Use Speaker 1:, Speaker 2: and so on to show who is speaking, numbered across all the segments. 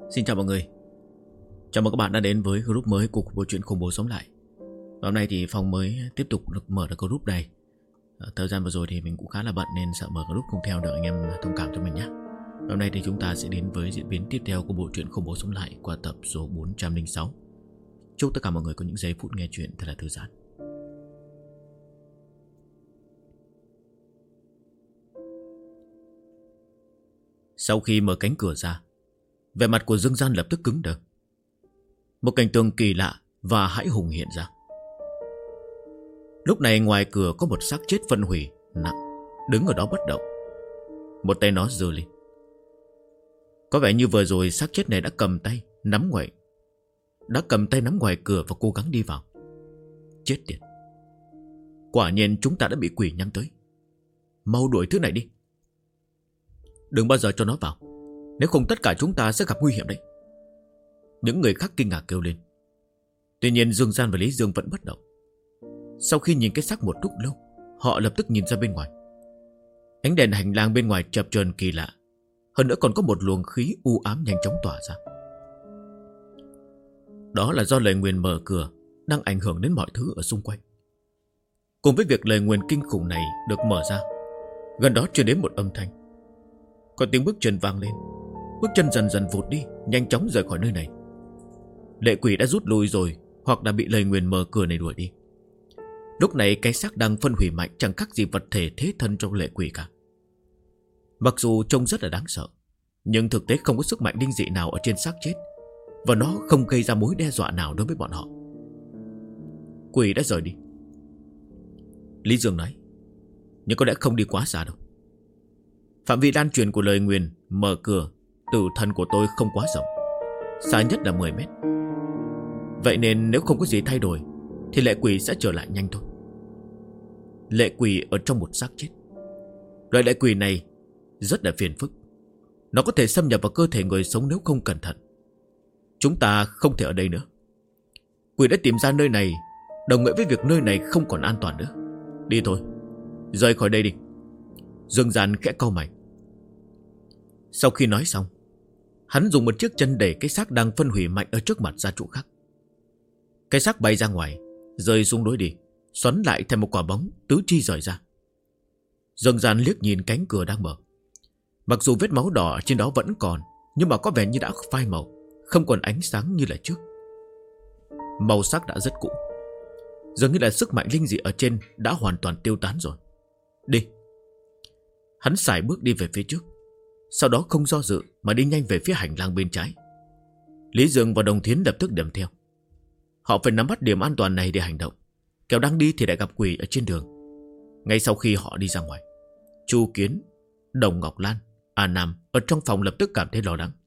Speaker 1: Xin chào mọi người. Chào mừng các bạn đã đến với group mới của bộ truyện Khủng Bố Sống Lại. Và hôm nay thì Phong mới tiếp tục được mở được group này. Thời gian vừa rồi thì mình cũng khá là bận nên sợ mở group không theo được, anh em thông cảm cho mình nhé. Và hôm nay thì chúng ta sẽ đến với diễn biến tiếp theo của bộ truyện Khủng Bố Sống Lại qua tập số 406. Chúc tất cả mọi người có những giây phút nghe chuyện thật là thư giãn. Sau khi mở cánh cửa ra, vẻ mặt của Dương Gian lập tức cứng đờ. Một cảnh tượng kỳ lạ và hãi hùng hiện ra. Lúc này ngoài cửa có một xác chết phân hủy nặng đứng ở đó bất động. Một tay nó giơ lên. Có vẻ như vừa rồi xác chết này đã cầm tay nắm ngoài cửa và cố gắng đi vào. Chết tiệt. Quả nhiên chúng ta đã bị quỷ nhắm tới. Mau đuổi thứ này đi. Đừng bao giờ cho nó vào, nếu không tất cả chúng ta sẽ gặp nguy hiểm đấy. Những người khác kinh ngạc kêu lên. Tuy nhiên Dương Gian và Lý Dương vẫn bất động. Sau khi nhìn cái xác một lúc lâu, họ lập tức nhìn ra bên ngoài. Ánh đèn hành lang bên ngoài chập chờn kỳ lạ. Hơn nữa còn có một luồng khí u ám nhanh chóng tỏa ra. Đó là do lời nguyền mở cửa đang ảnh hưởng đến mọi thứ ở xung quanh. Cùng với việc lời nguyền kinh khủng này được mở ra, gần đó truyền đến một âm thanh. Có tiếng bước chân vang lên. Bước chân dần dần vụt đi, nhanh chóng rời khỏi nơi này. Lệ quỷ đã rút lui rồi, hoặc đã bị lời nguyền mở cửa này đuổi đi. Lúc này cái xác đang phân hủy mạnh chẳng khác gì vật thể thế thân trong lệ quỷ cả. Mặc dù trông rất là đáng sợ, nhưng thực tế không có sức mạnh linh dị nào ở trên xác chết, và nó không gây ra mối đe dọa nào đối với bọn họ. Quỷ đã rời đi, Lý Dương nói. Nhưng có lẽ không đi quá xa đâu. Phạm vi lan truyền của lời nguyền mở cửa tử thần của tôi không quá rộng, xa nhất là 10 mét. Vậy nên nếu không có gì thay đổi thì lệ quỷ sẽ trở lại nhanh thôi. Lệ quỷ ở trong một xác chết. Loại lệ quỷ này rất là phiền phức. Nó có thể xâm nhập vào cơ thể người sống nếu không cẩn thận. Chúng ta không thể ở đây nữa. Quỷ đã tìm ra nơi này, đồng nghĩa với việc nơi này không còn an toàn nữa. Đi thôi, rời khỏi đây đi. Dương Gian khẽ cau mày. Sau khi nói xong, hắn dùng một chiếc chân đẩy cái xác đang phân hủy mạnh ở trước mặt ra chỗ khác. Cái xác bay ra ngoài, rơi xuống lối đi, xoắn lại thành một quả bóng tứ chi rời ra. Dương Gian liếc nhìn cánh cửa đang mở. Mặc dù vết máu đỏ trên đó vẫn còn, nhưng mà có vẻ như đã phai màu, không còn ánh sáng như là trước. Màu sắc đã rất cũ. Dường như là sức mạnh linh dị ở trên đã hoàn toàn tiêu tán rồi. Đi. Hắn sải bước đi về phía trước, sau đó không do dự mà đi nhanh về phía hành lang bên trái. Lý Dương và Đồng Thiến lập tức đuổi theo. Họ phải nắm bắt điểm an toàn này để hành động, kẻo đang đi thì lại gặp quỷ ở trên đường. Ngay sau khi họ đi ra ngoài, Chu Kiến, Đồng Ngọc Lan, A Nam ở trong phòng lập tức cảm thấy lo lắng.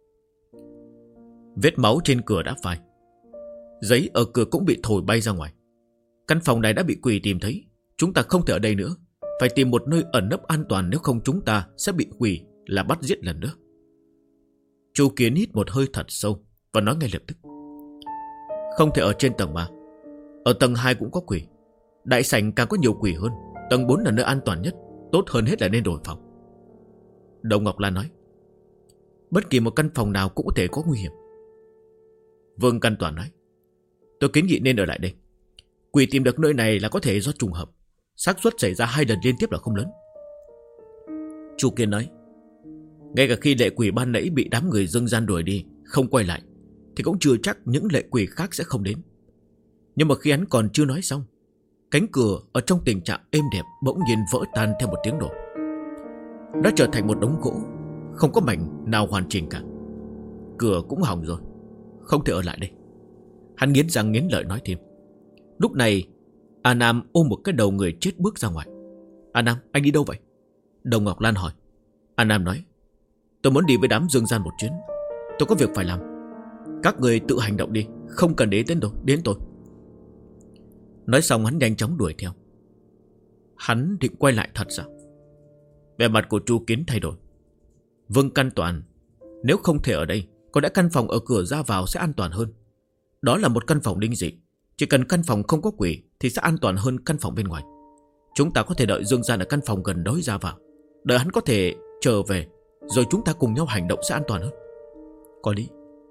Speaker 1: Vết máu trên cửa đã phai, giấy ở cửa cũng bị thổi bay ra ngoài. Căn phòng này đã bị quỷ tìm thấy. Chúng ta không thể ở đây nữa, phải tìm một nơi ẩn nấp an toàn, nếu không chúng ta sẽ bị quỷ là bắt giết lần nữa. Chu Kiến hít một hơi thật sâu và nói ngay lập tức. Không thể ở trên tầng 3. Ở tầng 2 cũng có quỷ. Đại sảnh càng có nhiều quỷ hơn. Tầng 4 là nơi an toàn nhất. Tốt hơn hết là nên đổi phòng. Đồng Ngọc Lan nói. Bất kỳ một căn phòng nào cũng có thể có nguy hiểm. Vương Căn Toàn nói. Tôi kiến nghị nên ở lại đây. Quỷ tìm được nơi này là có thể do trùng hợp. Xác suất xảy ra 2 lần liên tiếp là không lớn. Chu Kiến nói. Ngay cả khi lệ quỷ ban nãy bị đám người Dương Gian đuổi đi, không quay lại, thì cũng chưa chắc những lệ quỷ khác sẽ không đến. Nhưng mà khi hắn còn chưa nói xong, cánh cửa ở trong tình trạng êm đẹp bỗng nhiên vỡ tan theo một tiếng nổ. Nó trở thành một đống gỗ, không có mảnh nào hoàn chỉnh cả. Cửa cũng hỏng rồi, không thể ở lại đây. Hắn nghiến răng nghiến lợi nói thêm. Lúc này A Nam ôm một cái đầu người chết bước ra ngoài. A Nam, anh đi đâu vậy? Đồng Ngọc Lan hỏi. A Nam nói. Tôi muốn đi với đám Dương Gian một chuyến. Tôi có việc phải làm. Các người tự hành động đi, không cần đến tôi. Nói xong hắn nhanh chóng đuổi theo. Hắn định quay lại thật sao? Vẻ mặt của Chu Kiến thay đổi. Vương Căn Toàn, nếu không thể ở đây, có lẽ căn phòng ở cửa ra vào sẽ an toàn hơn. Đó là một căn phòng linh dị. Chỉ cần căn phòng không có quỷ thì sẽ an toàn hơn căn phòng bên ngoài. Chúng ta có thể đợi Dương Gian ở căn phòng gần đó ra vào, đợi hắn có thể trở về, rồi chúng ta cùng nhau hành động sẽ an toàn hơn. có lý.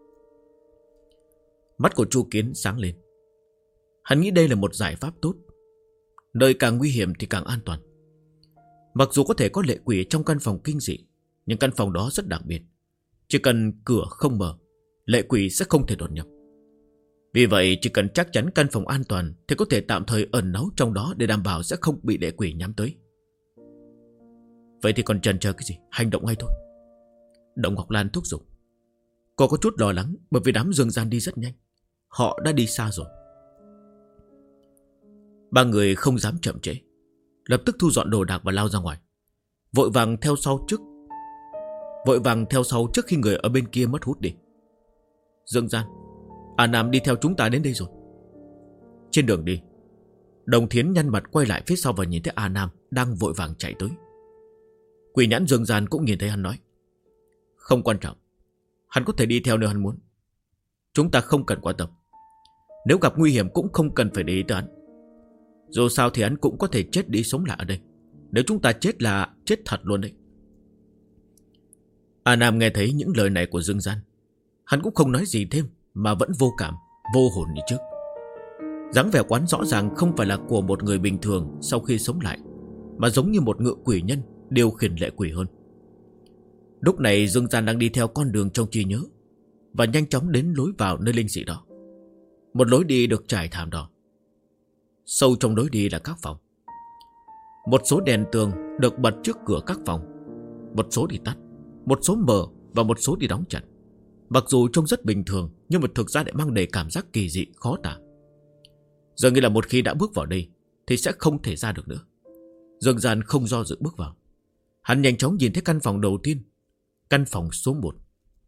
Speaker 1: Mắt của Chu Kiến sáng lên. Hắn nghĩ đây là một giải pháp tốt. Nơi càng nguy hiểm thì càng an toàn. Mặc dù có thể có lệ quỷ trong căn phòng kinh dị, nhưng căn phòng đó rất đặc biệt. Chỉ cần cửa không mở, lệ quỷ sẽ không thể đột nhập. Vì vậy chỉ cần chắc chắn căn phòng an toàn thì có thể tạm thời ẩn náu trong đó để đảm bảo sẽ không bị lệ quỷ nhắm tới. Vậy thì còn chần chờ cái gì? Hành động ngay thôi. Động Ngọc Lan thúc giục. Cô có chút lo lắng bởi vì đám Dương Gian đi rất nhanh. Họ đã đi xa rồi. Ba người không dám chậm trễ, lập tức thu dọn đồ đạc và lao ra ngoài. Vội vàng theo sau trước khi người ở bên kia mất hút đi. Dương Gian, A Nam đi theo chúng ta đến đây rồi. Trên đường đi, Đồng Thiến nhăn mặt quay lại phía sau và nhìn thấy A Nam đang vội vàng chạy tới. Quỷ nhãn Dương Gian cũng nhìn thấy hắn nói. Không quan trọng, hắn có thể đi theo nơi hắn muốn. Chúng ta không cần quan tâm. Nếu gặp nguy hiểm cũng không cần phải để ý tới hắn. Dù sao thì hắn cũng có thể chết đi sống lại ở đây. Nếu chúng ta chết là chết thật luôn đấy. A Nam nghe thấy những lời này của Dương Gian, hắn cũng không nói gì thêm mà vẫn vô cảm, vô hồn như trước. Dáng vẻ quán rõ ràng không phải là của một người bình thường sau khi sống lại, mà giống như một ngự quỷ nhân điều khiển lệ quỷ hơn. Lúc này Dương Gian đang đi theo con đường trong trí nhớ và nhanh chóng đến lối vào nơi linh dị đó. Một lối đi được trải thảm đỏ. Sâu trong lối đi là các phòng. Một số đèn tường được bật trước cửa các phòng, một số thì tắt, một số mở và một số thì đóng chặt. Mặc dù trông rất bình thường, nhưng mà thực ra lại mang đầy cảm giác kỳ dị khó tả. Giờ nghĩ là một khi đã bước vào đây thì sẽ không thể ra được nữa. Dương Gian không do dự bước vào. Hắn nhanh chóng nhìn thấy căn phòng đầu tiên, căn phòng số 1.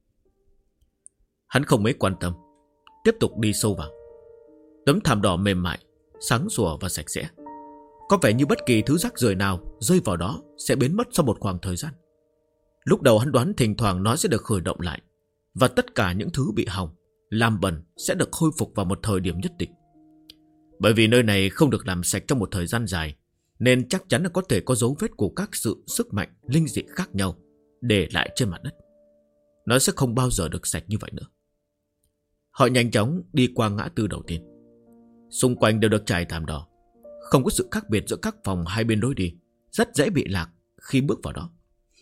Speaker 1: Hắn không mấy quan tâm, tiếp tục đi sâu vào. Tấm thảm đỏ mềm mại, sáng sủa và sạch sẽ. Có vẻ như bất kỳ thứ rác rưởi nào rơi vào đó sẽ biến mất sau một khoảng thời gian. Lúc đầu hắn đoán thỉnh thoảng nó sẽ được khởi động lại, và tất cả những thứ bị hỏng, làm bẩn sẽ được khôi phục vào một thời điểm nhất định. Bởi vì nơi này không được làm sạch trong một thời gian dài, nên chắc chắn là có thể có dấu vết của các sự sức mạnh linh dị khác nhau để lại trên mặt đất. Nó sẽ không bao giờ được sạch như vậy nữa. Họ nhanh chóng đi qua ngã tư đầu tiên. Xung quanh đều được trải thảm đỏ, không có sự khác biệt giữa các phòng hai bên lối đi, rất dễ bị lạc khi bước vào đó.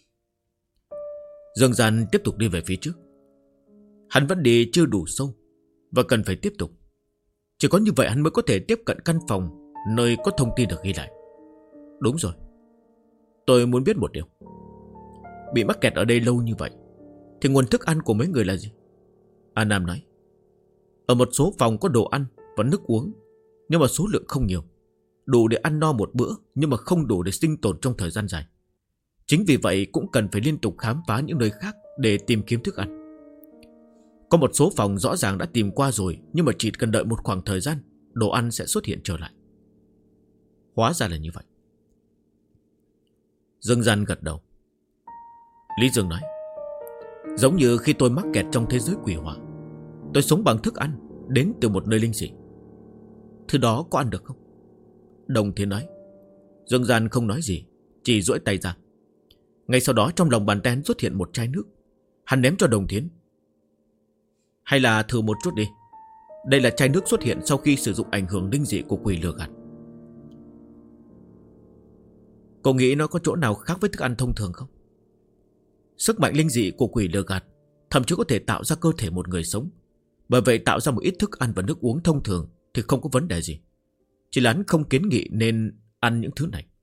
Speaker 1: Dương Gian tiếp tục đi về phía trước. Hắn vẫn đi chưa đủ sâu và cần phải tiếp tục. Chỉ có như vậy hắn mới có thể tiếp cận căn phòng nơi có thông tin được ghi lại. Đúng rồi, tôi muốn biết một điều. Bị mắc kẹt ở đây lâu như vậy thì nguồn thức ăn của mấy người là gì? A Nam nói. Ở một số phòng có đồ ăn và nước uống, nhưng mà số lượng không nhiều, đủ để ăn no một bữa, nhưng mà không đủ để sinh tồn trong thời gian dài. Chính vì vậy cũng cần phải liên tục khám phá những nơi khác để tìm kiếm thức ăn. Có một số phòng rõ ràng đã tìm qua rồi, nhưng mà chỉ cần đợi một khoảng thời gian, đồ ăn sẽ xuất hiện trở lại. Hóa ra là như vậy. Dương Gian gật đầu. Lý Dương nói. Giống như khi tôi mắc kẹt trong thế giới quỷ hỏa, tôi sống bằng thức ăn đến từ một nơi linh dị. Thứ đó có ăn được không? Đồng Thiên nói. Dương Gian không nói gì, chỉ duỗi tay ra. Ngay sau đó trong lòng bàn tay xuất hiện một chai nước. Hắn ném cho Đồng Thiến. Hay là thử một chút đi. Đây là chai nước xuất hiện sau khi sử dụng ảnh hưởng linh dị của quỷ lừa gạt. Cô nghĩ nó có chỗ nào khác với thức ăn thông thường không? Sức mạnh linh dị của quỷ lừa gạt thậm chí có thể tạo ra cơ thể một người sống. Bởi vậy tạo ra một ít thức ăn và nước uống thông thường thì không có vấn đề gì. Chỉ là hắn không kiến nghị nên ăn những thứ này.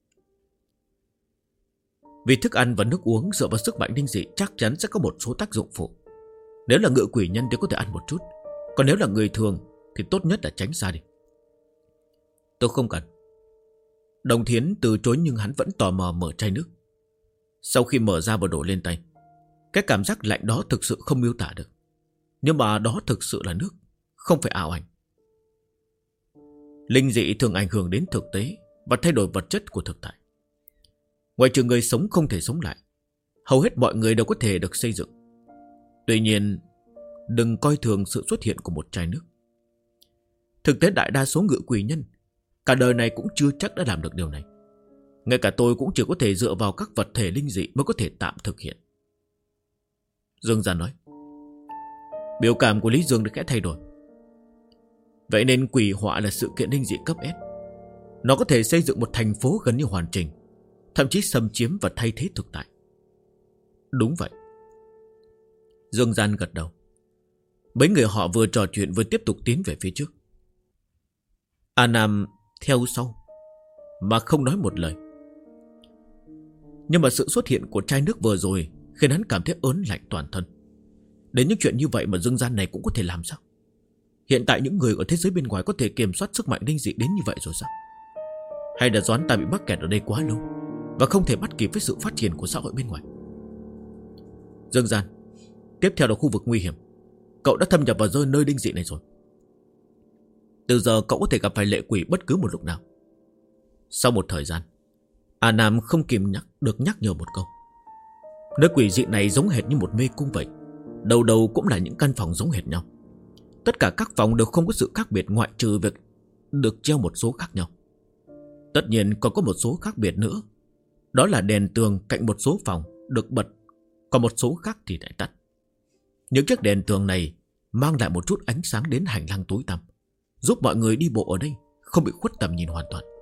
Speaker 1: Vì thức ăn và nước uống dựa vào sức mạnh linh dị chắc chắn sẽ có một số tác dụng phụ. Nếu là ngự quỷ nhân thì có thể ăn một chút, còn nếu là người thường thì tốt nhất là tránh xa đi. Tôi không cần. Đồng Thiến từ chối, nhưng hắn vẫn tò mò mở chai nước. Sau khi mở ra và đổ lên tay, cái cảm giác lạnh đó thực sự không miêu tả được. Nhưng mà đó thực sự là nước, không phải ảo ảnh. Linh dị thường ảnh hưởng đến thực tế và thay đổi vật chất của thực tại. Ngoài trừ người sống không thể sống lại, hầu hết mọi người đều có thể được xây dựng. Tuy nhiên, đừng coi thường sự xuất hiện của một chai nước. Thực tế đại đa số ngự quỷ nhân cả đời này cũng chưa chắc đã làm được điều này. Ngay cả tôi cũng chỉ có thể dựa vào các vật thể linh dị mới có thể tạm thực hiện. Dương Gia nói. Biểu cảm của Lý Dương đã khẽ thay đổi. Vậy nên quỷ họa là sự kiện linh dị cấp S. Nó có thể xây dựng một thành phố gần như hoàn chỉnh, thậm chí xâm chiếm và thay thế thực tại. Đúng vậy. Dương Gian gật đầu. Mấy người họ vừa trò chuyện vừa tiếp tục tiến về phía trước. A Nam theo sau mà không nói một lời. Nhưng mà sự xuất hiện của chai nước vừa rồi khiến hắn cảm thấy ớn lạnh toàn thân. Đến những chuyện như vậy mà Dương Gian này cũng có thể làm sao? Hiện tại những người ở thế giới bên ngoài có thể kiểm soát sức mạnh linh dị đến như vậy rồi sao? Hay là Doãn ta bị mắc kẹt ở đây quá lâu và không thể bắt kịp với sự phát triển của xã hội bên ngoài? Dương Gian, tiếp theo là khu vực nguy hiểm. Cậu đã thâm nhập vào nơi linh dị này rồi. Từ giờ cậu có thể gặp phải lệ quỷ bất cứ một lúc nào. Sau một thời gian, A Nam không kìm được nhắc nhở một câu. Nơi quỷ dị này giống hệt như một mê cung vậy. Đầu đầu cũng là những căn phòng giống hệt nhau. Tất cả các phòng đều không có sự khác biệt, ngoại trừ việc được treo một số khác nhau. Tất nhiên còn có một số khác biệt nữa. Đó là đèn tường cạnh một số phòng được bật, còn một số khác thì lại tắt. Những chiếc đèn tường này mang lại một chút ánh sáng đến hành lang tối tăm, giúp mọi người đi bộ ở đây không bị khuất tầm nhìn hoàn toàn.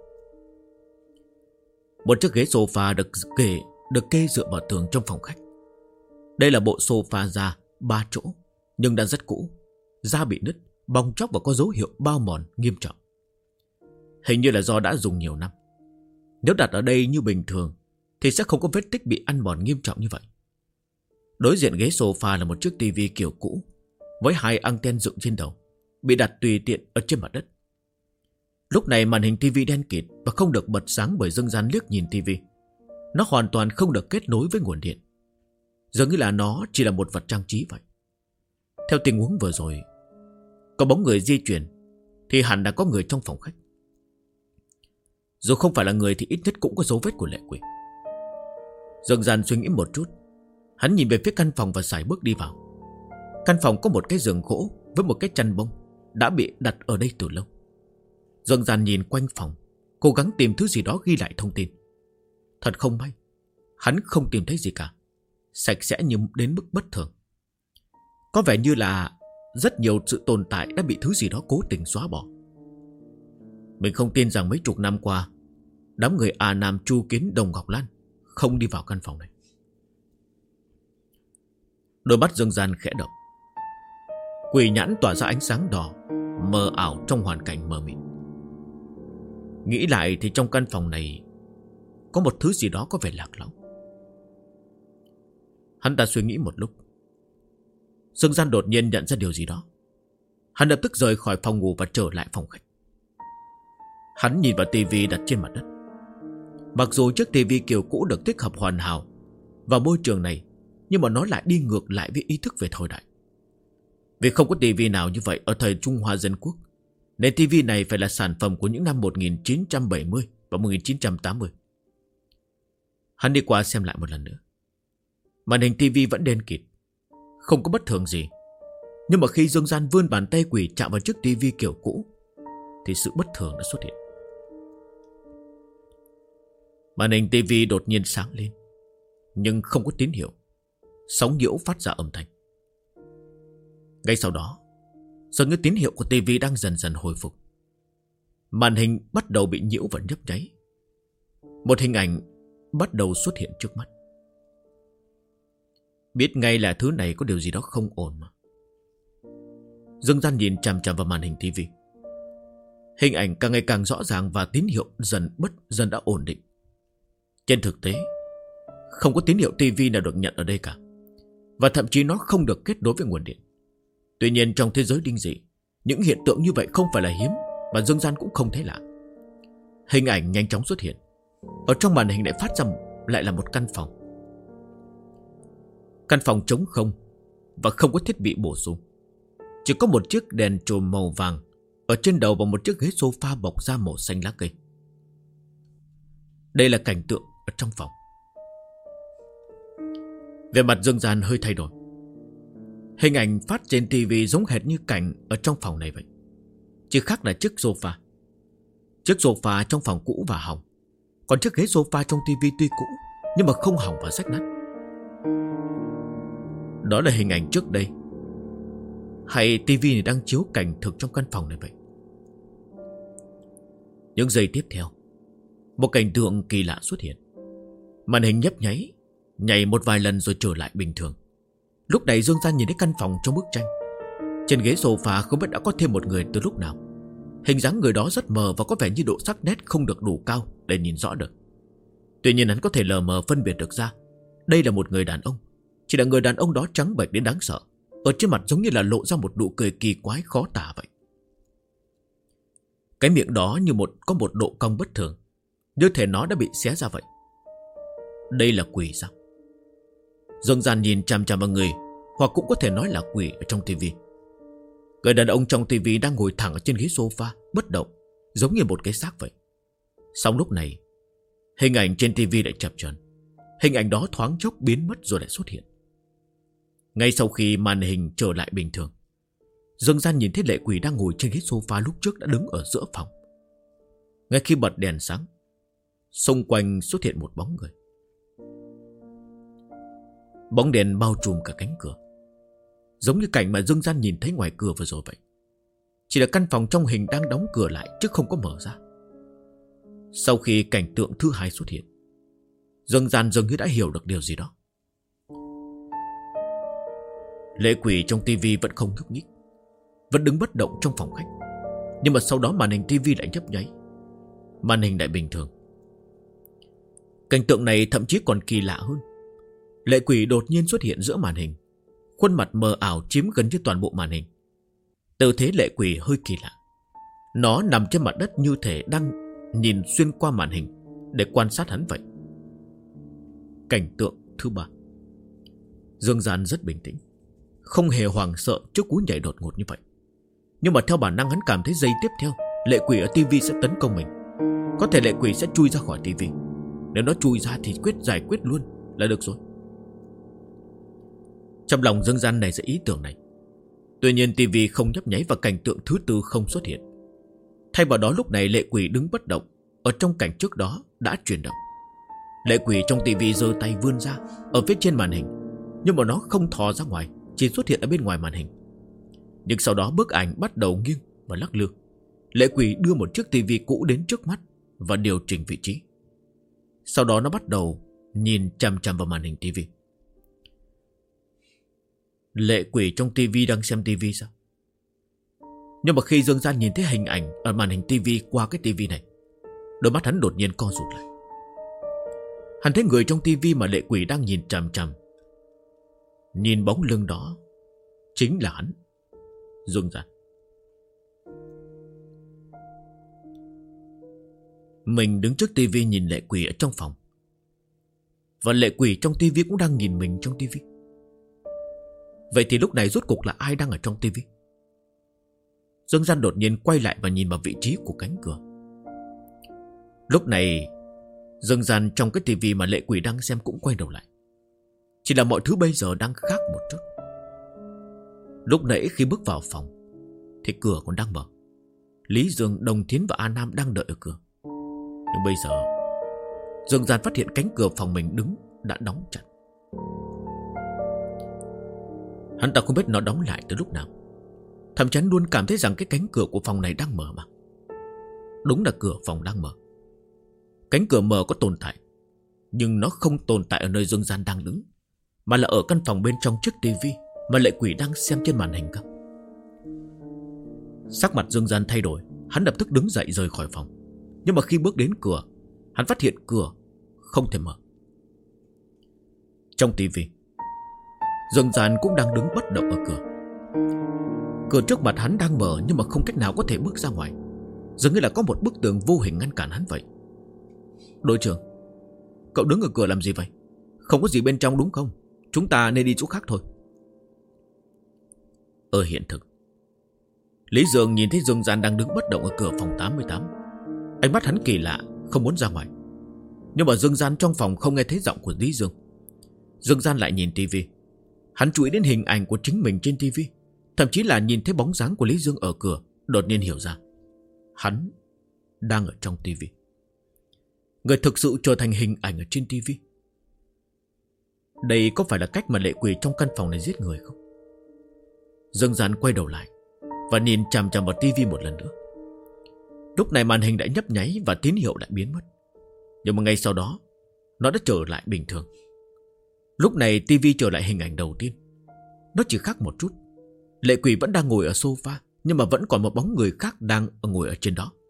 Speaker 1: Một chiếc ghế sofa được kê dựa vào tường trong phòng khách. Đây là bộ sofa da 3 chỗ, nhưng đã rất cũ, da bị nứt, bong tróc và có dấu hiệu bao mòn nghiêm trọng. Hình như là do đã dùng nhiều năm. Nếu đặt ở đây như bình thường thì sẽ không có vết tích bị ăn mòn nghiêm trọng như vậy. Đối diện ghế sofa là một chiếc tivi kiểu cũ với 2 anten dựng trên đầu, bị đặt tùy tiện ở trên mặt đất. Lúc này màn hình tivi đen kịt và không được bật sáng bởi Dương Gian liếc nhìn tivi. Nó hoàn toàn không được kết nối với nguồn điện, dường như là nó chỉ là một vật trang trí vậy. Theo tình huống vừa rồi, có bóng người di chuyển thì hẳn đã có người trong phòng khách. Dù không phải là người thì ít nhất cũng có dấu vết của lệ quỷ. Dương Gian suy nghĩ một chút. Hắn nhìn về phía căn phòng và sải bước đi vào. Căn phòng có một cái giường gỗ với một cái chăn bông đã bị đặt ở đây từ lâu. Dương Gian nhìn quanh phòng, cố gắng tìm thứ gì đó ghi lại thông tin. Thật không may, hắn không tìm thấy gì cả. Sạch sẽ như đến mức bất thường. Có vẻ như là rất nhiều sự tồn tại đã bị thứ gì đó cố tình xóa bỏ. Mình không tin rằng mấy chục năm qua đám người A Nam, Chu Kiến, Đồng Ngọc Lan không đi vào căn phòng này. Đôi mắt Dương Gian khẽ động. Quỷ nhãn tỏa ra ánh sáng đỏ mờ ảo trong hoàn cảnh mờ mịt. Nghĩ lại thì trong căn phòng này có một thứ gì đó có vẻ lạc lõng. Hắn ta suy nghĩ một lúc. Dương Gian đột nhiên nhận ra điều gì đó. Hắn lập tức rời khỏi phòng ngủ và trở lại phòng khách. Hắn nhìn vào tivi đặt trên mặt đất. Mặc dù chiếc tivi kiểu cũ được tích hợp hoàn hảo vào môi trường này, nhưng mà nó lại đi ngược lại với ý thức về thời đại. Vì không có tivi nào như vậy ở thời Trung Hoa Dân Quốc, nên tivi này phải là sản phẩm của những năm 1970 và 1980. Hắn đi qua xem lại một lần nữa. Màn hình tivi vẫn đen kịt, không có bất thường gì. Nhưng mà khi Dương Gian vươn bàn tay quỷ chạm vào chiếc tivi kiểu cũ thì sự bất thường đã xuất hiện. Màn hình tivi đột nhiên sáng lên, nhưng không có tín hiệu. Sóng nhiễu phát ra âm thanh. Ngay sau đó, dường như tín hiệu của tivi đang dần dần hồi phục. Màn hình bắt đầu bị nhiễu và nhấp nháy. Một hình ảnh bắt đầu xuất hiện trước mắt. Biết ngay là thứ này có điều gì đó không ổn mà. Dương Gian nhìn chằm chằm vào màn hình tivi. Hình ảnh càng ngày càng rõ ràng và tín hiệu dần đã ổn định. Trên thực tế, không có tín hiệu tivi nào được nhận ở đây cả, và thậm chí nó không được kết nối với nguồn điện. Tuy nhiên trong thế giới linh dị, những hiện tượng như vậy không phải là hiếm, mà Dương Gian cũng không thấy lạ. Hình ảnh nhanh chóng xuất hiện. Ở trong màn hình lại phát ra lại là một căn phòng. Căn phòng trống không và không có thiết bị bổ sung. Chỉ có một chiếc đèn chùm màu vàng ở trên đầu và một chiếc ghế sofa bọc da màu xanh lá cây. Đây là cảnh tượng ở trong phòng. Vẻ mặt Dương Gian hơi thay đổi. Hình ảnh phát trên tivi giống hệt như cảnh ở trong phòng này vậy, chỉ khác là chiếc sofa. Chiếc sofa trong phòng cũ và hỏng, còn chiếc ghế sofa trong tivi tuy cũ nhưng mà không hỏng và rách nát. Đó là hình ảnh trước đây Hay tivi này đang chiếu cảnh thực trong căn phòng này vậy? Những giây tiếp theo, một cảnh tượng kỳ lạ xuất hiện. Màn hình nhấp nháy, nhảy một vài lần rồi trở lại bình thường. Lúc này Dương Gian nhìn thấy căn phòng trong bức tranh. Trên ghế sofa không biết đã có thêm một người từ lúc nào. Hình dáng người đó rất mờ và có vẻ như độ sắc nét không được đủ cao để nhìn rõ được. Tuy nhiên hắn có thể lờ mờ phân biệt được ra đây là một người đàn ông. Chỉ là người đàn ông đó trắng bệch đến đáng sợ. Ở trên mặt giống như là lộ ra một nụ cười kỳ quái khó tả vậy. Cái miệng đó có một độ cong bất thường, như thể nó đã bị xé ra vậy. Đây là quỷ sao? Dương Gian nhìn chằm chằm vào người, hoặc cũng có thể nói là quỷ ở trong tivi. Người đàn ông trong tivi đang ngồi thẳng ở trên ghế sofa, bất động, giống như một cái xác vậy. Xong lúc này, hình ảnh trên tivi lại chập chờn. Hình ảnh đó thoáng chốc biến mất rồi lại xuất hiện. Ngay sau khi màn hình trở lại bình thường, Dương Gian nhìn thấy lệ quỷ đang ngồi trên ghế sofa lúc trước đã đứng ở giữa phòng. Ngay khi bật đèn sáng, xung quanh xuất hiện một bóng người. Bóng đèn bao trùm cả cánh cửa, giống như cảnh mà Dương Gian nhìn thấy ngoài cửa vừa rồi vậy. Chỉ là căn phòng trong hình đang đóng cửa lại chứ không có mở ra. Sau khi cảnh tượng thứ hai xuất hiện, Dương Gian dường như đã hiểu được điều gì đó. Lệ quỷ trong tivi vẫn không nhúc nhích, vẫn đứng bất động trong phòng khách. Nhưng mà sau đó màn hình tivi lại nhấp nháy, màn hình lại bình thường. Cảnh tượng này thậm chí còn kỳ lạ hơn. Lệ quỷ đột nhiên xuất hiện giữa màn hình, khuôn mặt mờ ảo chiếm gần như toàn bộ màn hình. Tư thế lệ quỷ hơi kỳ lạ. Nó nằm trên mặt đất như thể đang nhìn xuyên qua màn hình để quan sát hắn vậy. Cảnh tượng thứ ba. Dương Gian rất bình tĩnh, không hề hoảng sợ trước cú nhảy đột ngột như vậy. Nhưng mà theo bản năng hắn cảm thấy giây tiếp theo lệ quỷ ở tivi sẽ tấn công mình. Có thể lệ quỷ sẽ chui ra khỏi tivi. Nếu nó chui ra thì giải quyết luôn là được rồi. Trong lòng Dương Gian này ra ý tưởng này. Tuy nhiên tivi không nhấp nháy và cảnh tượng thứ tư không xuất hiện. Thay vào đó lúc này lệ quỷ đứng bất động. Ở trong cảnh trước đó đã chuyển động. Lệ quỷ trong tivi giơ tay vươn ra ở phía trên màn hình, nhưng mà nó không thò ra ngoài, chỉ xuất hiện ở bên ngoài màn hình. Nhưng sau đó bức ảnh bắt đầu nghiêng và lắc lư. Lệ quỷ đưa một chiếc tivi cũ đến trước mắt và điều chỉnh vị trí. Sau đó nó bắt đầu nhìn chằm chằm vào màn hình tivi. Lệ quỷ trong tivi đang xem tivi sao? Nhưng mà khi Dương Gian nhìn thấy hình ảnh ở màn hình tivi qua cái tivi này, đôi mắt hắn đột nhiên co rụt lại. Hắn thấy người trong tivi mà lệ quỷ đang nhìn chằm chằm, nhìn bóng lưng đó chính là hắn, Dương Gian. Mình đứng trước tivi nhìn lệ quỷ ở trong phòng, và lệ quỷ trong tivi cũng đang nhìn mình trong tivi. Vậy thì lúc này rốt cuộc là ai đang ở trong tivi? Dương Gian đột nhiên quay lại và nhìn vào vị trí của cánh cửa. Lúc này Dương Gian trong cái tivi mà lệ quỷ đang xem cũng quay đầu lại. Chỉ là mọi thứ bây giờ đang khác một chút. Lúc nãy khi bước vào phòng thì cửa còn đang mở. Lý Dương, Đồng Thiến và A Nam đang đợi ở cửa. Nhưng bây giờ Dương Gian phát hiện cánh cửa phòng mình đứng đã đóng chặt. Hắn ta không biết nó đóng lại từ lúc nào. Thậm chí hắn luôn cảm thấy rằng cái cánh cửa của phòng này đang mở mà. Đúng là cửa phòng đang mở. Cánh cửa mở có tồn tại, nhưng nó không tồn tại ở nơi Dương Gian đang đứng, mà là ở căn phòng bên trong chiếc tivi mà lệ quỷ đang xem trên màn hình cơ. Sắc mặt Dương Gian thay đổi. Hắn lập tức đứng dậy rời khỏi phòng. Nhưng mà khi bước đến cửa, hắn phát hiện cửa không thể mở. Trong tivi, Dương Gian cũng đang đứng bất động ở cửa. Cửa trước mặt hắn đang mở, nhưng mà không cách nào có thể bước ra ngoài. Dường như là có một bức tường vô hình ngăn cản hắn vậy. Đội trưởng, cậu đứng ở cửa làm gì vậy? Không có gì bên trong đúng không? Chúng ta nên đi chỗ khác thôi. Ở hiện thực, Lý Dương nhìn thấy Dương Gian đang đứng bất động ở cửa phòng 88. Ánh mắt hắn kỳ lạ, không muốn ra ngoài. Nhưng mà Dương Gian trong phòng không nghe thấy giọng của Lý Dương. Dương Gian lại nhìn tivi. Hắn chú ý đến hình ảnh của chính mình trên tivi, thậm chí là nhìn thấy bóng dáng của Lý Dương ở cửa. Đột nhiên hiểu ra, hắn đang ở trong tivi. Người thực sự trở thành hình ảnh ở trên tivi. Đây có phải là cách mà lệ quỷ trong căn phòng này giết người không? Dương Gian quay đầu lại và nhìn chằm chằm vào tivi một lần nữa. Lúc này màn hình đã nhấp nháy và tín hiệu đã biến mất. Nhưng mà ngay sau đó nó đã trở lại bình thường. Lúc này tivi trở lại hình ảnh đầu tiên. Nó chỉ khác một chút. Lệ Quỷ vẫn đang ngồi ở sofa, nhưng mà vẫn còn một bóng người khác đang ngồi ở trên đó.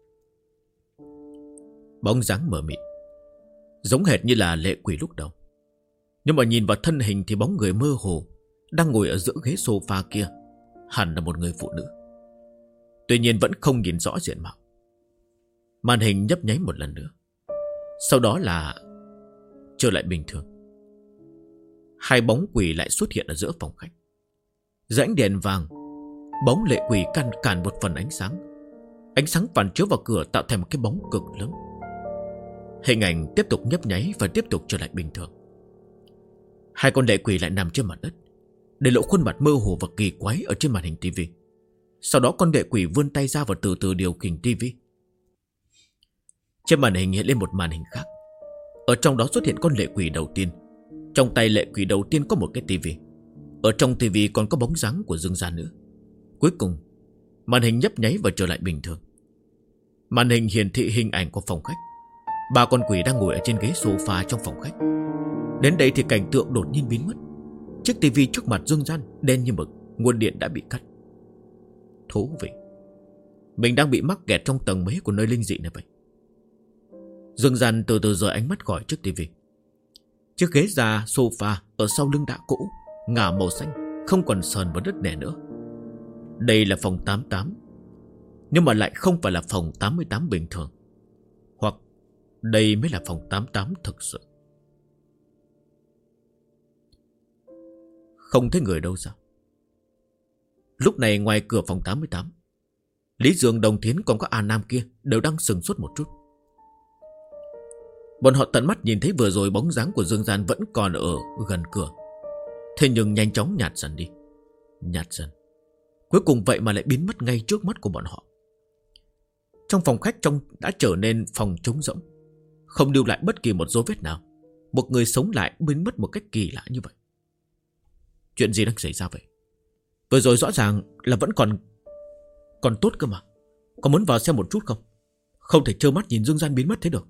Speaker 1: Bóng dáng mờ mịt, giống hệt như là Lệ Quỷ lúc đầu. Nhưng mà nhìn vào thân hình thì bóng người mơ hồ đang ngồi ở giữa ghế sofa kia hẳn là một người phụ nữ. Tuy nhiên vẫn không nhìn rõ diện mạo. Màn hình nhấp nháy một lần nữa, sau đó là trở lại bình thường. Hai bóng quỷ lại xuất hiện ở giữa phòng khách. Dưới ánh đèn vàng, bóng Lệ Quỷ cản một phần ánh sáng. Ánh sáng phản chiếu vào cửa tạo thành một cái bóng cực lớn. Hình ảnh tiếp tục nhấp nháy và tiếp tục trở lại bình thường. Hai con lệ quỷ lại nằm trên mặt đất, để lộ khuôn mặt mơ hồ và kỳ quái ở trên màn hình tivi. Sau đó con lệ quỷ vươn tay ra và từ từ điều khiển tivi. Trên màn hình hiện lên một màn hình khác. Ở trong đó xuất hiện con lệ quỷ đầu tiên. Trong tay lệ quỷ đầu tiên có một cái tivi. Ở trong tivi còn có bóng dáng của Dương Gian nữa. Cuối cùng màn hình nhấp nháy và trở lại bình thường. Màn hình hiển thị hình ảnh của phòng khách. Ba con quỷ đang ngồi ở trên ghế sofa trong phòng khách. Đến đây thì cảnh tượng đột nhiên biến mất. Chiếc tivi trước mặt Dương Gian đen như mực, nguồn điện đã bị cắt. Thú vị, mình đang bị mắc kẹt trong tầng mấy của nơi linh dị này vậy. Dương Gian từ từ rời ánh mắt khỏi chiếc tivi. Chiếc ghế da sofa ở sau lưng đã cũ, ngả màu xanh, không còn sờn và đứt nẻ nữa. Đây là phòng 88, nhưng mà lại không phải là phòng 88 bình thường. Hoặc đây mới là phòng 88 thực sự. Không thấy người đâu sao? Lúc này ngoài cửa phòng 88, Lý Dương, Đồng Thiến còn có A Nam kia đều đang sừng sốt một chút. Bọn họ tận mắt nhìn thấy vừa rồi bóng dáng của Dương Gian vẫn còn ở gần cửa. Thế nhưng nhanh chóng nhạt dần đi. Nhạt dần. Cuối cùng vậy mà lại biến mất ngay trước mắt của bọn họ. Trong phòng khách đã trở nên phòng trống rỗng, không lưu lại bất kỳ một dấu vết nào. Một người sống lại biến mất một cách kỳ lạ như vậy. Chuyện gì đang xảy ra vậy? Vừa rồi rõ ràng là vẫn còn tốt cơ mà. Có muốn vào xem một chút không? Không thể trơ mắt nhìn Dương Gian biến mất thế được.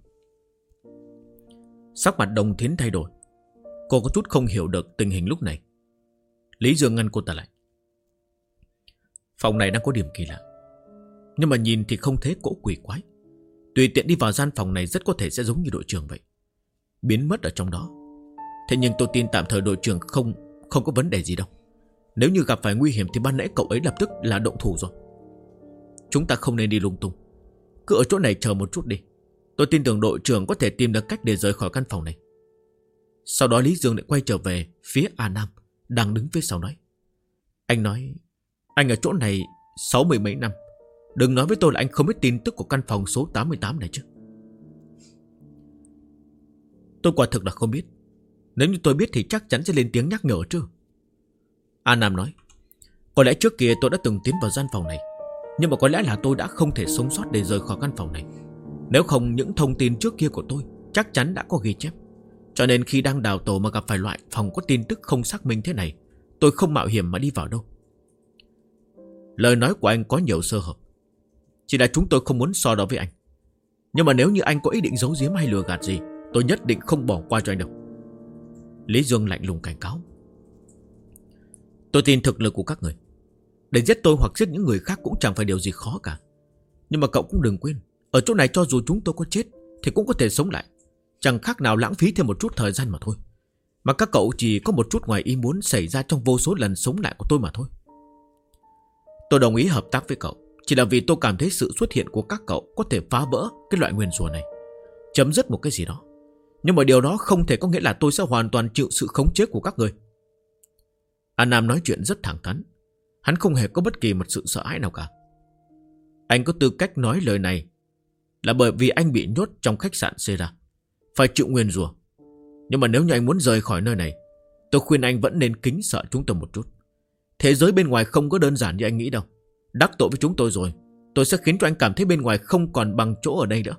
Speaker 1: Sắc mặt Đồng Thiến thay đổi. Cô có chút không hiểu được tình hình lúc này. Lý Dương ngăn cô ta lại. Phòng này đang có điểm kỳ lạ, nhưng mà nhìn thì không thấy cỗ quỷ quái. Tùy tiện đi vào gian phòng này rất có thể sẽ giống như đội trưởng vậy, biến mất ở trong đó. Thế nhưng tôi tin tạm thời đội trưởng không có vấn đề gì đâu. Nếu như gặp phải nguy hiểm thì ban nãy cậu ấy lập tức là động thủ rồi. Chúng ta không nên đi lung tung, cứ ở chỗ này chờ một chút đi. Tôi tin tưởng đội trưởng có thể tìm được cách để rời khỏi căn phòng này. Sau đó Lý Dương lại quay trở về phía A Nam đang đứng phía sau nói. Anh nói, anh ở chỗ này 60 mấy năm. Đừng nói với tôi là anh không biết tin tức của căn phòng số 88 này chứ. Tôi quả thực là không biết. Nếu như tôi biết thì chắc chắn sẽ lên tiếng nhắc nhở chứ. A Nam nói. Có lẽ trước kia tôi đã từng tiến vào gian phòng này, nhưng mà có lẽ là tôi đã không thể sống sót để rời khỏi căn phòng này. Nếu không những thông tin trước kia của tôi chắc chắn đã có ghi chép. Cho nên khi đang đào tổ mà gặp phải loại phòng có tin tức không xác minh thế này, tôi không mạo hiểm mà đi vào đâu. Lời nói của anh có nhiều sơ hở. Chỉ là chúng tôi không muốn so đo với anh. Nhưng mà nếu như anh có ý định giấu giếm hay lừa gạt gì, tôi nhất định không bỏ qua cho anh đâu. Lý Dương lạnh lùng cảnh cáo. Tôi tin thực lực của các người. Để giết tôi hoặc giết những người khác cũng chẳng phải điều gì khó cả. Nhưng mà cậu cũng đừng quên, ở chỗ này cho dù chúng tôi có chết thì cũng có thể sống lại. Chẳng khác nào lãng phí thêm một chút thời gian mà thôi. Mà các cậu chỉ có một chút ngoài ý muốn xảy ra trong vô số lần sống lại của tôi mà thôi. Tôi đồng ý hợp tác với cậu chỉ là vì tôi cảm thấy sự xuất hiện của các cậu có thể phá vỡ cái loại nguyền rủa này, chấm dứt một cái gì đó. Nhưng mà điều đó không thể có nghĩa là tôi sẽ hoàn toàn chịu sự khống chế của các người. An Nam nói chuyện rất thẳng thắn. Hắn không hề có bất kỳ một sự sợ hãi nào cả. Anh có tư cách nói lời này là bởi vì anh bị nhốt trong khách sạn Sera, phải chịu nguyền rủa. Nhưng mà nếu như anh muốn rời khỏi nơi này, tôi khuyên anh vẫn nên kính sợ chúng tôi một chút. Thế giới bên ngoài không có đơn giản như anh nghĩ đâu. Đắc tội với chúng tôi rồi, tôi sẽ khiến cho anh cảm thấy bên ngoài không còn bằng chỗ ở đây nữa.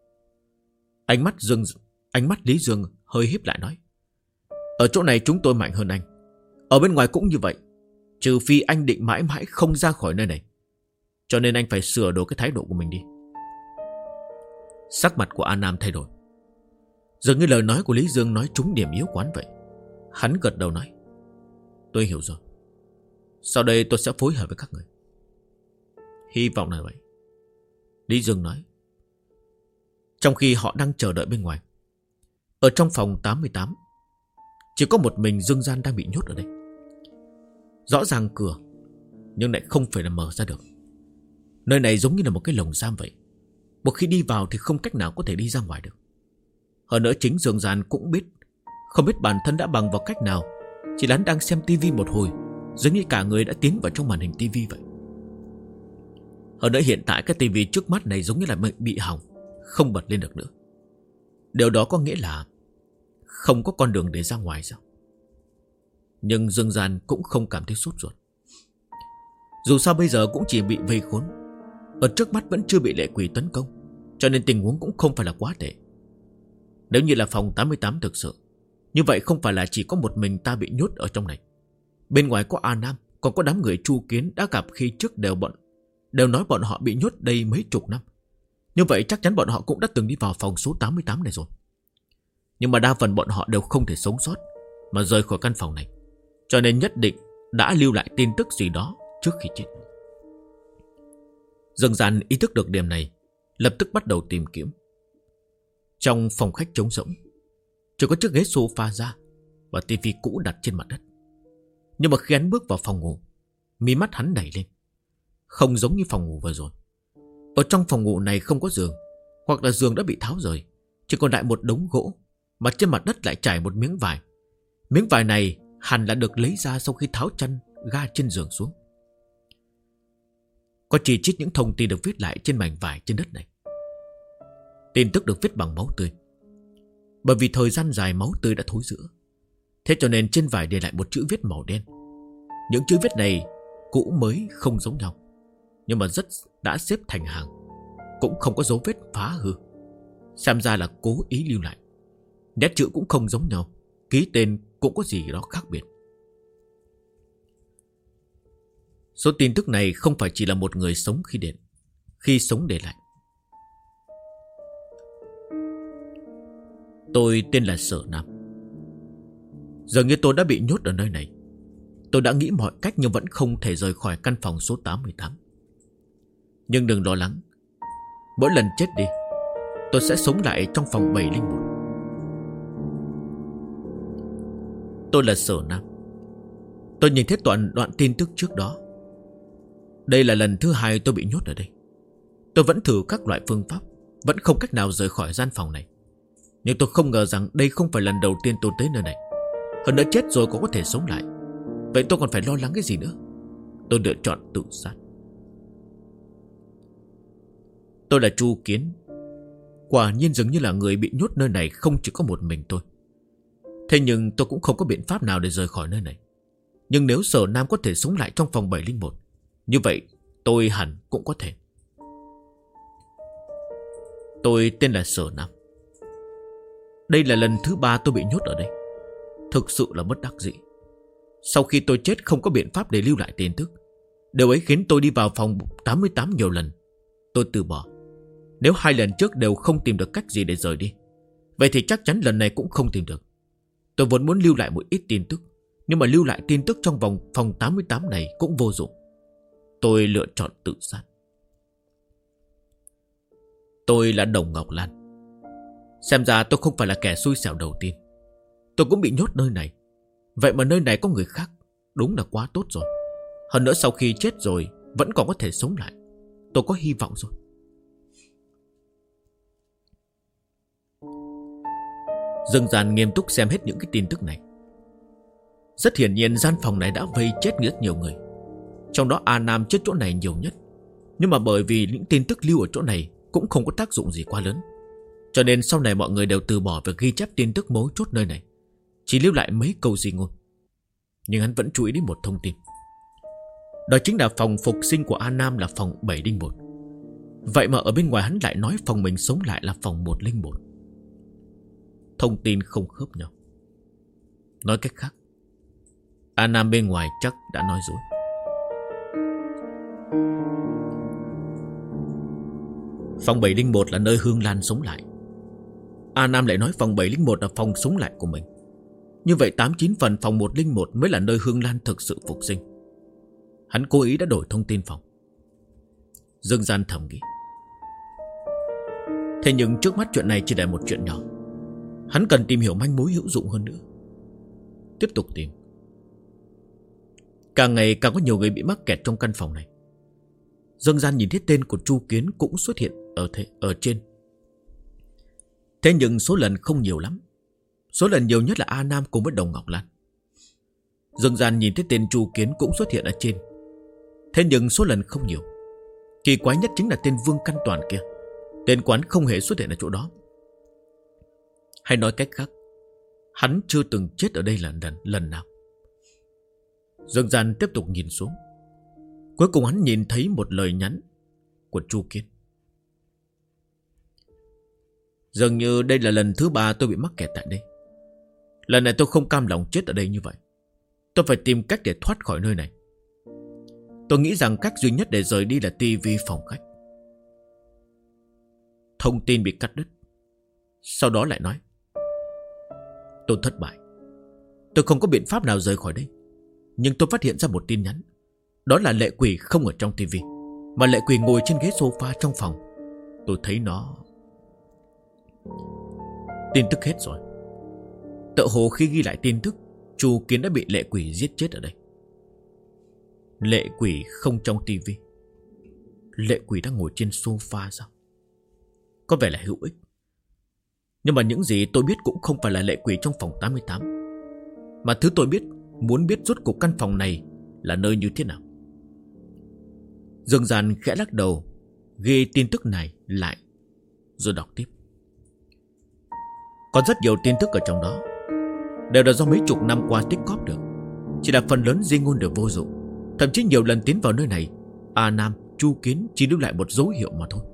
Speaker 1: Ánh mắt Lý Dương hơi híp lại nói. Ở chỗ này chúng tôi mạnh hơn anh. Ở bên ngoài cũng như vậy. Trừ phi anh định mãi mãi không ra khỏi nơi này. Cho nên anh phải sửa đổi cái thái độ của mình đi. Sắc mặt của A Nam thay đổi. Dường như lời nói của Lý Dương nói trúng điểm yếu của hắn vậy. Hắn gật đầu nói: Tôi hiểu rồi. Sau đây tôi sẽ phối hợp với các người. Hy vọng là vậy, Lý Dương nói. Trong khi họ đang chờ đợi bên ngoài, ở trong phòng 88, chỉ có một mình Dương Gian đang bị nhốt ở đây. Rõ ràng cửa, nhưng lại không phải là mở ra được. Nơi này giống như là một cái lồng giam vậy. Một khi đi vào thì không cách nào có thể đi ra ngoài được. Hơn nữa chính Dương Gian cũng biết, không biết bản thân đã bằng vào cách nào. Chỉ là hắn đang xem tivi một hồi, giống như cả người đã tiến vào trong màn hình tivi vậy. Hơn nữa hiện tại cái tivi trước mắt này giống như là bị hỏng, không bật lên được nữa. Điều đó có nghĩa là không có con đường để ra ngoài sao? Nhưng Dương Gian cũng không cảm thấy sốt ruột. Dù sao bây giờ cũng chỉ bị vây khốn, ở trước mắt vẫn chưa bị lệ quỷ tấn công, cho nên tình huống cũng không phải là quá tệ. Nếu như là phòng 88 thực sự, như vậy không phải là chỉ có một mình ta bị nhốt ở trong này. Bên ngoài có A Nam, còn có đám người Chu Kiến đã gặp khi trước đều nói bọn họ bị nhốt đây mấy chục năm. Như vậy chắc chắn bọn họ cũng đã từng đi vào phòng số 88 này rồi. Nhưng mà đa phần bọn họ đều không thể sống sót mà rời khỏi căn phòng này, cho nên nhất định đã lưu lại tin tức gì đó trước khi chết. Dương Gian ý thức được điểm này, lập tức bắt đầu tìm kiếm. Trong phòng khách trống rỗng, chỉ có chiếc ghế sofa ra và tivi cũ đặt trên mặt đất. Nhưng mà khi hắn bước vào phòng ngủ, mí mắt hắn đẩy lên. Không giống như phòng ngủ vừa rồi. Ở trong phòng ngủ này không có giường, hoặc là giường đã bị tháo rời, chỉ còn lại một đống gỗ, mà trên mặt đất lại trải một miếng vải. Miếng vải này hẳn là được lấy ra sau khi tháo chăn ga trên giường xuống. Có chỉ trích những thông tin được viết lại trên mảnh vải trên đất này. Tin tức được viết bằng máu tươi. Bởi vì thời gian dài máu tươi đã thối rữa, thế cho nên trên vải để lại một chữ viết màu đen. Những chữ viết này cũ mới không giống nhau, nhưng mà đã xếp thành hàng, cũng không có dấu vết phá hư. Xem ra là cố ý lưu lại. Nét chữ cũng không giống nhau, ký tên cũng có gì đó khác biệt. Số tin tức này không phải chỉ là một người sống khi sống để lại. Tôi tên là Sở Nam. Dường như tôi đã bị nhốt ở nơi này. Tôi đã nghĩ mọi cách nhưng vẫn không thể rời khỏi căn phòng số 88. Nhưng đừng lo lắng, mỗi lần chết đi, tôi sẽ sống lại trong phòng 701. Tôi là Sở Nam. Tôi nhìn thấy đoạn tin tức trước đó. Đây là lần thứ 2 tôi bị nhốt ở đây. Tôi vẫn thử các loại phương pháp, vẫn không cách nào rời khỏi gian phòng này. Nhưng tôi không ngờ rằng đây không phải lần đầu tiên tôi tới nơi này. Hơn nữa chết rồi cũng có thể sống lại. Vậy tôi còn phải lo lắng cái gì nữa? Tôi lựa chọn tự sát. Tôi là Chu Kiến. Quả nhiên dường như là người bị nhốt nơi này không chỉ có một mình tôi. Thế nhưng tôi cũng không có biện pháp nào để rời khỏi nơi này. Nhưng nếu Sở Nam có thể sống lại trong phòng 701, như vậy tôi hẳn cũng có thể. Tôi tên là Sở Nam. Đây là lần thứ 3 tôi bị nhốt ở đây. Thực sự là bất đắc dĩ. Sau khi tôi chết không có biện pháp để lưu lại tin tức. Điều ấy khiến tôi đi vào phòng 88 nhiều lần. Tôi từ bỏ. Nếu 2 lần trước đều không tìm được cách gì để rời đi, vậy thì chắc chắn lần này cũng không tìm được. Tôi vốn muốn lưu lại một ít tin tức, nhưng mà lưu lại tin tức trong phòng 88 này cũng vô dụng. Tôi lựa chọn tự sát. Tôi là Đồng Ngọc Lan. Xem ra tôi không phải là kẻ xui xẻo đầu tiên. Tôi cũng bị nhốt nơi này. Vậy mà nơi này có người khác, đúng là quá tốt rồi. Hơn nữa sau khi chết rồi vẫn còn có thể sống lại. Tôi có hy vọng rồi. Dương Gian nghiêm túc xem hết những cái tin tức này. Rất hiển nhiên gian phòng này đã vây chết rất nhiều người. Trong đó A Nam chết chỗ này nhiều nhất. Nhưng mà bởi vì những tin tức lưu ở chỗ này cũng không có tác dụng gì quá lớn, cho nên sau này mọi người đều từ bỏ việc ghi chép tin tức mấu chốt nơi này, chỉ lưu lại mấy câu di ngôn. Nhưng hắn vẫn chú ý đến một thông tin. Đó chính là phòng phục sinh của A Nam là phòng 701. Vậy mà ở bên ngoài hắn lại nói phòng mình sống lại là phòng 101. Thông tin không khớp nhau. Nói cách khác, A Nam bên ngoài chắc đã nói dối. Phòng 701 là nơi Hương Lan sống lại. A Nam lại nói phòng 701 là phòng sống lại của mình. Như vậy 89 phần phòng 101 mới là nơi Hương Lan thực sự phục sinh. Hắn cố ý đã đổi thông tin phòng. Dương Gian thầm nghĩ. Thế nhưng trước mắt chuyện này chỉ là một chuyện nhỏ. Hắn cần tìm hiểu manh mối hữu dụng hơn nữa. Tiếp tục tìm. Càng ngày càng có nhiều người bị mắc kẹt trong căn phòng này. Dương Gian nhìn thấy tên của Chu Kiến cũng xuất hiện ở trên. Thế nhưng số lần không nhiều lắm. Số lần nhiều nhất là A Nam cùng với Đồng Ngọc Lan. Dương Gian nhìn thấy tên Chu Kiến cũng xuất hiện ở trên. Thế nhưng số lần không nhiều. Kỳ quái nhất chính là tên Vương Căn Toàn kia. Tên quán không hề xuất hiện ở chỗ đó. Hay nói cách khác, hắn chưa từng chết ở đây lần nào. Dương Gian tiếp tục nhìn xuống. Cuối cùng hắn nhìn thấy một lời nhắn của Chu Kiến. Dường như đây là lần thứ 3 tôi bị mắc kẹt tại đây. Lần này tôi không cam lòng chết ở đây như vậy. Tôi phải tìm cách để thoát khỏi nơi này. Tôi nghĩ rằng cách duy nhất để rời đi là tivi phòng khách. Thông tin bị cắt đứt. Sau đó lại nói: tôi thất bại. Tôi không có biện pháp nào rời khỏi đây. Nhưng tôi phát hiện ra một tin nhắn. Đó là Lệ Quỷ không ở trong tivi, mà Lệ Quỷ ngồi trên ghế sofa trong phòng. Tôi thấy nó. Tin tức hết rồi. Tựa hồ khi ghi lại tin tức, Chu Kiến đã bị Lệ Quỷ giết chết ở đây. Lệ Quỷ không trong tivi. Lệ Quỷ đang ngồi trên sofa sao? Có vẻ là hữu ích. Nhưng mà những gì tôi biết cũng không phải là Lệ Quỷ trong phòng 88. Mà thứ tôi muốn biết rốt cuộc căn phòng này là nơi như thế nào. Dương Gian khẽ lắc đầu, ghi tin tức này lại, rồi đọc tiếp. Có rất nhiều tin tức ở trong đó, đều là do mấy chục năm qua tích cóp được. Chỉ là phần lớn di ngôn đều vô dụng. Thậm chí nhiều lần tiến vào nơi này, A Nam, Chu Kiến chỉ lưu lại một dấu hiệu mà thôi.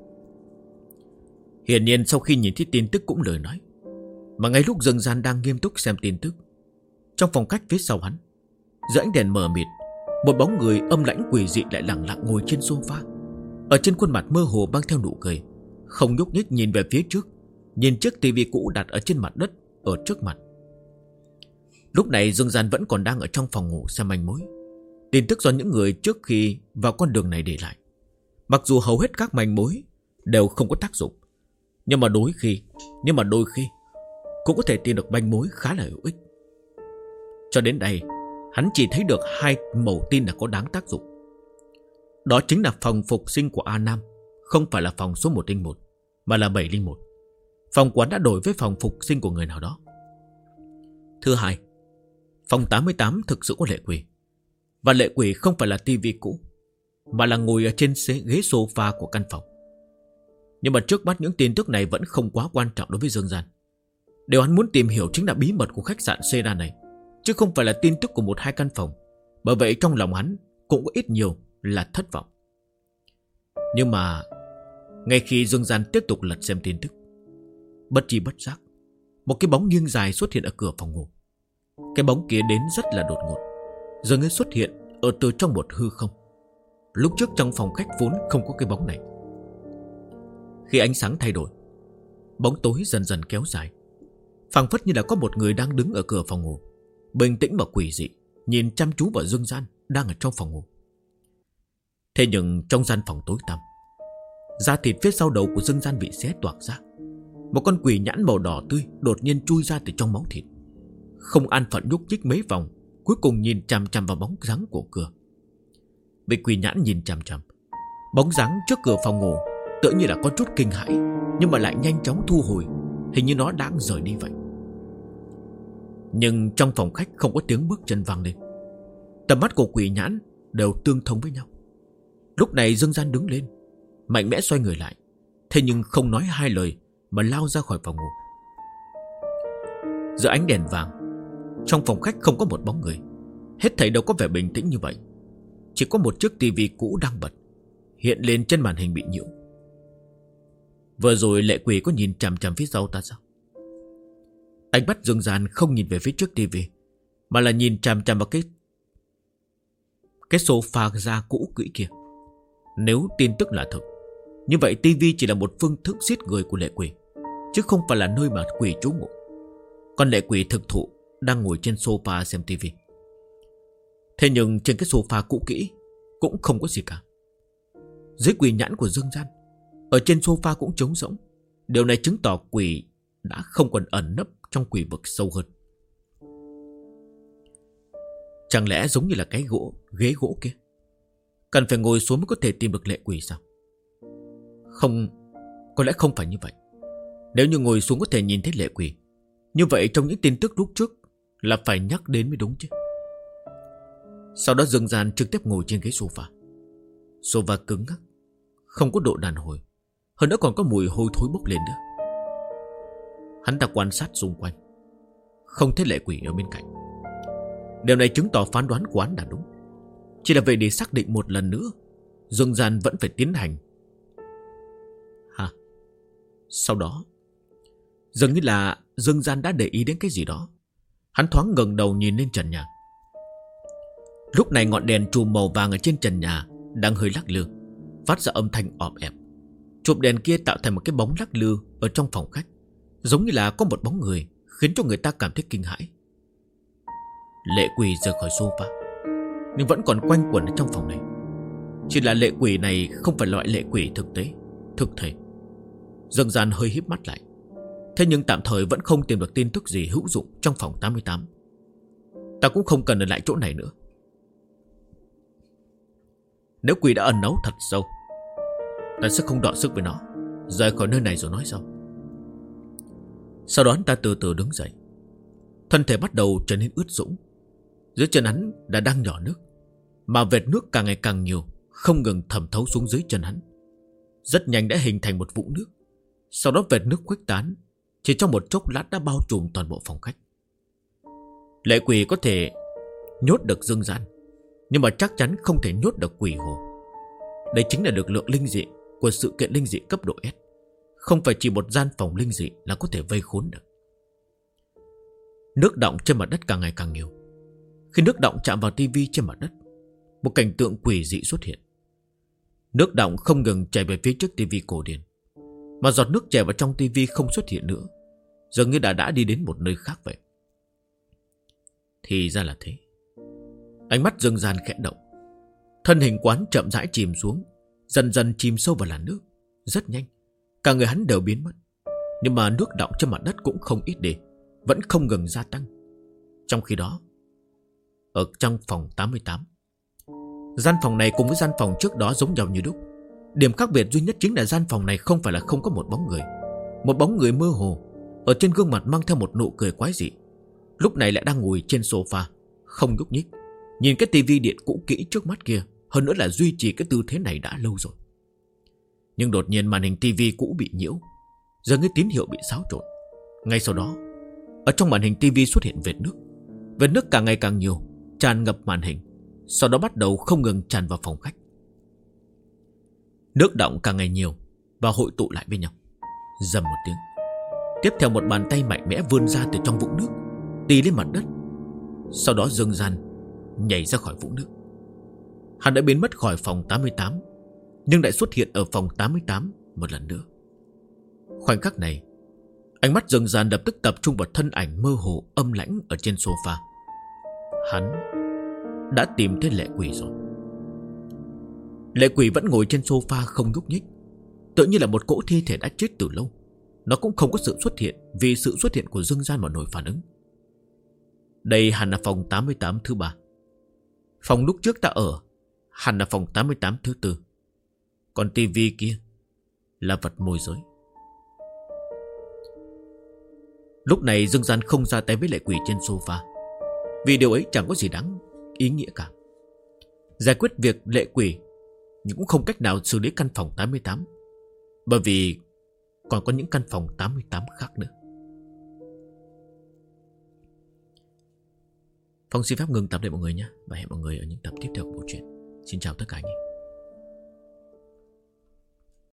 Speaker 1: Hiển nhiên sau khi nhìn thấy tin tức cũng lời nói. Mà ngay lúc Dương Gian đang nghiêm túc xem tin tức, trong phòng khách phía sau hắn, dưới ánh đèn mờ mịt, một bóng người âm lãnh quỷ dị lại lặng lặng ngồi trên sofa. Ở trên khuôn mặt mơ hồ mang theo nụ cười, không nhúc nhích nhìn về phía trước, nhìn chiếc tivi cũ đặt ở trên mặt đất ở trước mặt. Lúc này Dương Gian vẫn còn đang ở trong phòng ngủ xem manh mối. Tin tức do những người trước khi vào con đường này để lại. Mặc dù hầu hết các manh mối đều không có tác dụng, nhưng mà đôi khi cũng có thể tìm được manh mối khá là hữu ích. Cho đến đây, hắn chỉ thấy được 2 mẩu tin là có đáng tác dụng. Đó chính là phòng phục sinh của A Nam không phải là phòng số 101, mà là 701. Phòng quán đã đổi với phòng phục sinh của người nào đó. Thứ hai, phòng 88 thực sự có Lệ Quỷ. Và Lệ Quỷ không phải là tivi cũ, mà là ngồi ở trên ghế sofa của căn phòng. Nhưng mà trước mắt những tin tức này vẫn không quá quan trọng đối với Dương Gian. Điều hắn muốn tìm hiểu chính là bí mật của khách sạn Seda này, chứ không phải là tin tức của 1-2 căn phòng. Bởi vậy trong lòng hắn cũng có ít nhiều là thất vọng. Nhưng mà ngay khi Dương Gian tiếp tục lật xem tin tức, bất tri bất giác, một cái bóng nghiêng dài xuất hiện ở cửa phòng ngủ. Cái bóng kia đến rất là đột ngột, giờ mới xuất hiện ở từ trong một hư không. Lúc trước trong phòng khách vốn không có cái bóng này. Khi ánh sáng thay đổi, bóng tối dần dần kéo dài, phảng phất như là có một người đang đứng ở cửa phòng ngủ, bình tĩnh và quỷ dị, nhìn chăm chú vào Dương Gian đang ở trong phòng ngủ. Thế nhưng trong gian phòng tối tăm, da thịt phía sau đầu của Dương Gian bị xé toạc ra. Một con quỷ nhãn màu đỏ tươi đột nhiên chui ra từ trong máu thịt, không an phận nhúc nhích mấy vòng, cuối cùng nhìn chằm chằm vào bóng dáng của cửa. Bị quỷ nhãn nhìn chằm chằm, bóng dáng trước cửa phòng ngủ tựa như là có chút kinh hãi, nhưng mà lại nhanh chóng thu hồi, hình như nó đang rời đi vậy. Nhưng trong phòng khách không có tiếng bước chân vang lên. Tầm mắt của quỷ nhãn đều tương thông với nhau. Lúc này Dương Gian đứng lên, mạnh mẽ xoay người lại, thế nhưng không nói 2 lời mà lao ra khỏi phòng ngủ. Giữa ánh đèn vàng, trong phòng khách không có một bóng người. Hết thảy đều có vẻ bình tĩnh như vậy. Chỉ có một chiếc tivi cũ đang bật, hiện lên trên màn hình bị nhiễu. Vừa rồi Lệ Quỷ có nhìn chằm chằm phía sau ta sao? Ánh mắt Dương Gian không nhìn về phía trước tivi, mà là nhìn chằm chằm vào cái cái sofa da cũ kỹ kia. Nếu tin tức là thật, như vậy tivi chỉ là một phương thức giết người của lệ quỷ, chứ không phải là nơi mà quỷ trú ngụ. Còn lệ quỷ thực thụ đang ngồi trên sofa xem tivi. Thế nhưng trên cái sofa cũ kỹ cũng không có gì cả. Dưới quỷ nhãn của Dương Gian, ở trên sofa cũng trống rỗng. Điều này chứng tỏ quỷ đã không còn ẩn nấp trong quỷ vực sâu hơn. Chẳng lẽ giống như là cái ghế gỗ kia, cần phải ngồi xuống mới có thể tìm được lệ quỷ sao? Không, có lẽ không phải như vậy. Nếu như ngồi xuống có thể nhìn thấy lệ quỷ, như vậy trong những tin tức lúc trước là phải nhắc đến mới đúng chứ. Sau đó Dương Gian trực tiếp ngồi trên ghế sofa. Sofa cứng ngắc, không có độ đàn hồi, hơn nữa còn có mùi hôi thối bốc lên nữa. Hắn ta quan sát xung quanh, không thấy lệ quỷ ở bên cạnh. Điều này chứng tỏ phán đoán của hắn là đúng. Chỉ là về để xác định một lần nữa, Dương Gian vẫn phải tiến hành. Sau đó, dường như là Dương Gian đã để ý đến cái gì đó. Hắn thoáng ngẩng đầu nhìn lên trần nhà. Lúc này ngọn đèn chùm màu vàng ở trên trần nhà đang hơi lắc lư, phát ra âm thanh ọp ẹp. Chùm đèn kia tạo thành một cái bóng lắc lư ở trong phòng khách, giống như là có một bóng người, khiến cho người ta cảm thấy kinh hãi. Lệ quỷ rời khỏi sofa, nhưng vẫn còn quanh quẩn ở trong phòng này. Chỉ là lệ quỷ này không phải loại lệ quỷ thực tế, thực thể. Dương Gian hơi híp mắt lại. Thế nhưng tạm thời vẫn không tìm được tin tức gì hữu dụng trong phòng 88. Ta cũng không cần ở lại chỗ này nữa. Nếu quỷ đã ẩn náu thật sâu, ta sẽ không đọ sức với nó, rời khỏi nơi này rồi nói sau. Sau đó ta từ từ đứng dậy. Thân thể bắt đầu trở nên ướt sũng. Dưới chân hắn đã đang nhỏ nước, mà vệt nước càng ngày càng nhiều, không ngừng thẩm thấu xuống dưới chân hắn. Rất nhanh đã hình thành một vũng nước. Sau đó vệt nước khuếch tán, chỉ trong một chốc lát đã bao trùm toàn bộ phòng khách. Lệ quỷ có thể nhốt được Dương Gian, nhưng mà chắc chắn không thể nhốt được quỷ hồ. Đây chính là lực lượng linh dị của sự kiện linh dị cấp độ S. Không phải chỉ một gian phòng linh dị là có thể vây khốn được. Nước đọng trên mặt đất càng ngày càng nhiều. Khi nước đọng chạm vào tivi trên mặt đất, một cảnh tượng quỷ dị xuất hiện. Nước đọng không ngừng chảy về phía trước tivi cổ điển, mà giọt nước chảy vào trong tivi không xuất hiện nữa, dường như đã đi đến một nơi khác vậy. Thì ra là thế. Ánh mắt Dương Gian khẽ động. Thân hình quán chậm rãi chìm xuống, dần dần chìm sâu vào làn nước. Rất nhanh, cả người hắn đều biến mất. Nhưng mà nước đọng trên mặt đất cũng không ít đi, vẫn không ngừng gia tăng. Trong khi đó, ở trong phòng 88, gian phòng này cùng với gian phòng trước đó giống nhau như đúc. Điểm khác biệt duy nhất chính là gian phòng này không phải là không có một bóng người. Một bóng người mơ hồ, ở trên gương mặt mang theo một nụ cười quái dị, lúc này lại đang ngồi trên sofa, không nhúc nhích, nhìn cái tivi điện cũ kỹ trước mắt kia. Hơn nữa là duy trì cái tư thế này đã lâu rồi. Nhưng đột nhiên màn hình tivi cũ bị nhiễu, giờ như tín hiệu bị xáo trộn. Ngay sau đó, ở trong màn hình tivi xuất hiện vệt nước. Vệt nước càng ngày càng nhiều, tràn ngập màn hình, sau đó bắt đầu không ngừng tràn vào phòng khách. Nước đọng càng ngày nhiều và hội tụ lại với nhau. Rầm một tiếng, tiếp theo một bàn tay mạnh mẽ vươn ra từ trong vũng nước, tì lên mặt đất. Sau đó Dương Gian nhảy ra khỏi vũng nước. Hắn đã biến mất khỏi phòng 88, nhưng lại xuất hiện ở phòng 88 một lần nữa. Khoảnh khắc này, ánh mắt Dương Gian lập tức tập trung vào thân ảnh mơ hồ âm lãnh ở trên sofa. Hắn đã tìm thấy lệ quỷ rồi. Lệ quỷ vẫn ngồi trên sofa không nhúc nhích, tựa như là một cỗ thi thể đã chết từ lâu. Nó cũng không có sự xuất hiện vì sự xuất hiện của Dương Gian mà nổi phản ứng. Đây hẳn là phòng 88 thứ 3. Phòng lúc trước ta ở hẳn là phòng 88 thứ 4. Còn tivi kia là vật môi giới. Lúc này Dương Gian không ra tay với lệ quỷ trên sofa, vì điều ấy chẳng có gì đáng ý nghĩa cả. Giải quyết việc lệ quỷ, nhưng cũng không cách nào xử lý căn phòng 88, bởi vì còn có những căn phòng 88 khác nữa. Phong xin phép ngừng tập đây mọi người nhé, và hẹn mọi người ở những tập tiếp theo của bộ truyện. Xin chào tất cả anh em.